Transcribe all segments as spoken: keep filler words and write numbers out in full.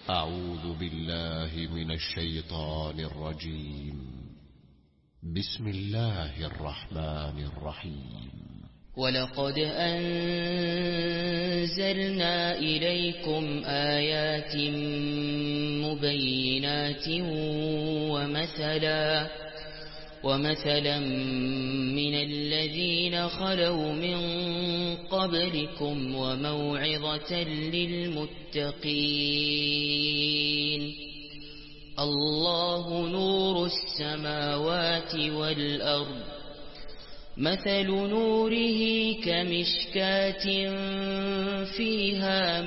أعوذ بالله من الشيطان الرجيم. بسم الله الرحمن الرحيم. ولقد أنزلنا إليكم آيات مبينات ومثلا ومثلا من الذين خلوا من قبلكم وموعظة للمتقين. الله نور السماوات والأرض، مثل نوره كمشكاة فيها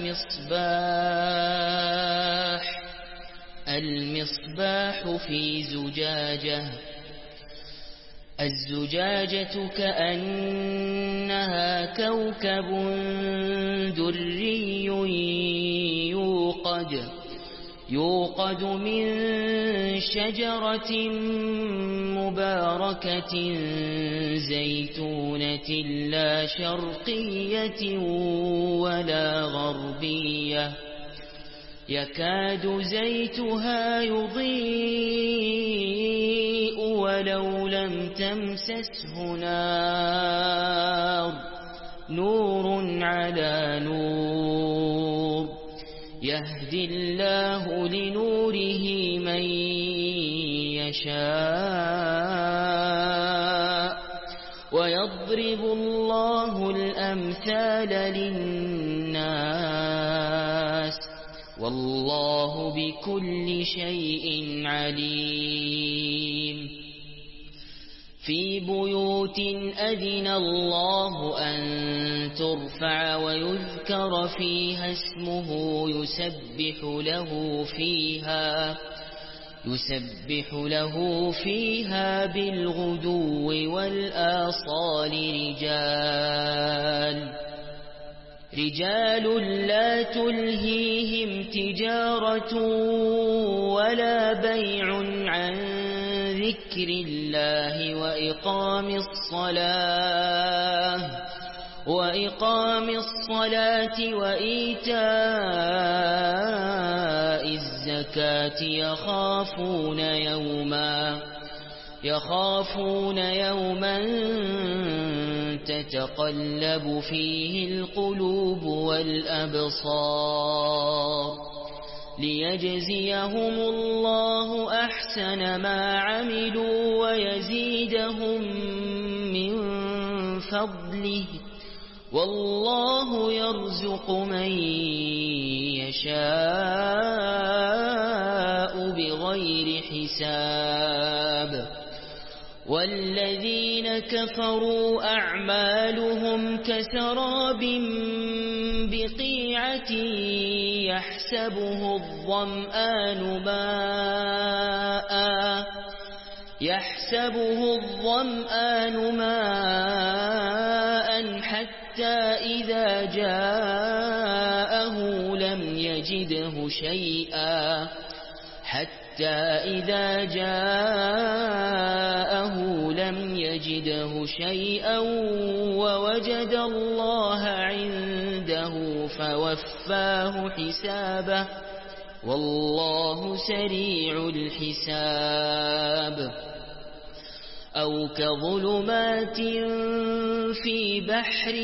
مصباح، المصباح في زجاجة، الزجاجة كأنها كوكب دري يوقد يوقد من شجرة مباركة زيتونة لا شرقية ولا غربية، يكاد زيتها يضيء ولو لم تمسسه نار، نور على نور، يهدي الله لنوره من يشاء، ويضرب الله الأمثال للناس، والله بكل شيء عليم. في بيوت أذن الله أن ترفع ويذكر فيها اسمه يسبح له فيها يسبح له فيها بالغدو والآصال رجال رجال لا تلهيهم تجارة ولا بيع عن ذكر الله وإقام الصلاة وإقام الصلاة وإيتاء الزكاة يخافون يوما يخافون يوما تتقلب فيه القلوب والأبصار، ليجزيهم الله أحسن ما عملوا ويزيدهم من فضله، والله يرزق من يشاء بغير حساب. والذين كفروا أعمالهم كسراب بقيعة يحسبه الظمآن ماء يحسبه الظمآن ماء حتى إذا جاءه لم يجده شيئا حتى إذا جاءه لم يجده شيئا ووجد الله عنده فوفاه حسابه، والله سريع الحساب. أو كظلمات في بحر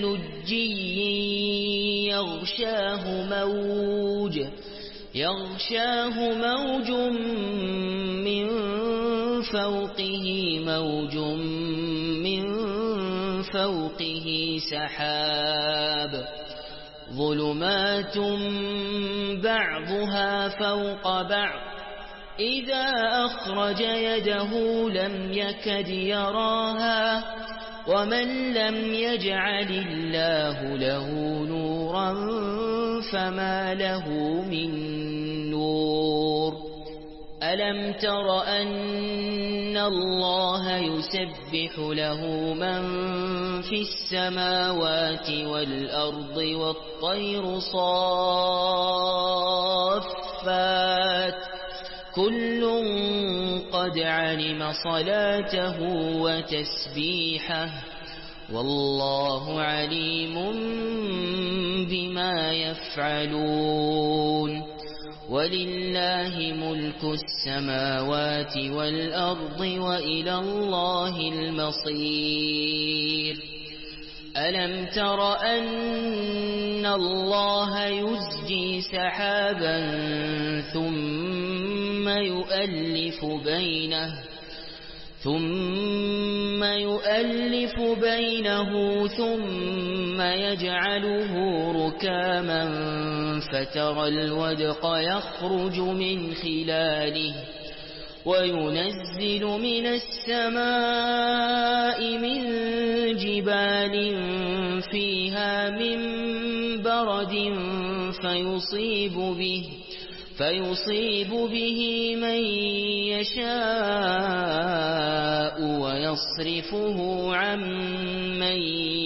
لجي يغشاه موج يغشاه موج من فوقه موج من فوقه سحاب، ظلمات بعضها فوق بعض، إذا أخرج يده لم يكد يراها، ومن لم يجعل الله له نورا فما له من نور. ألم تر أن الله يسبح له من في السماوات والأرض والطير صافات، كل قد علم صلاته وتسبيحه، والله عليم بما يفعلون. ولله ملك السماوات والأرض وإلى الله المصير ألم تر أن الله يزجي سحابا ثم يؤلف بينه ثم يؤلف بينه ثم يجعله ركاما فترى الودق يخرج من خلاله وينزل من السماء من جبال فيها من برد فيصيب به فيصيب به من يشاء ويصرفه عن من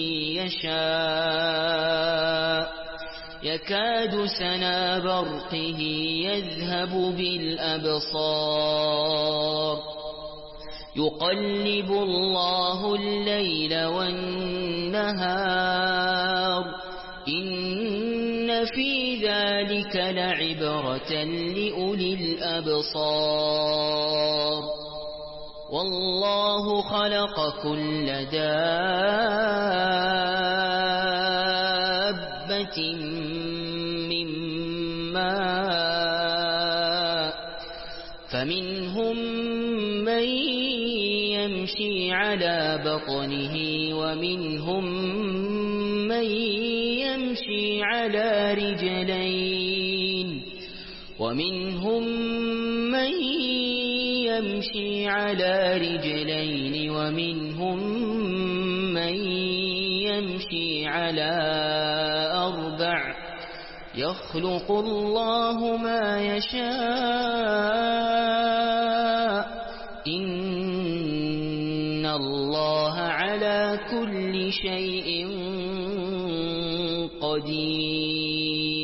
يشاء يكاد سنا برقه يذهب بالأبصار يقلب الله الليل والنهار إن في ذلك لعبرة لأولي الأبصار والله خلق كل دابة من ماء فمنهم من يمشي على بطنه ومنهم من يمشي على رجلين ومنهم من يمشي على رجلين ومنهم من يمشي على أربع يخلق الله ما يشاء إن الله على كل شيء قدير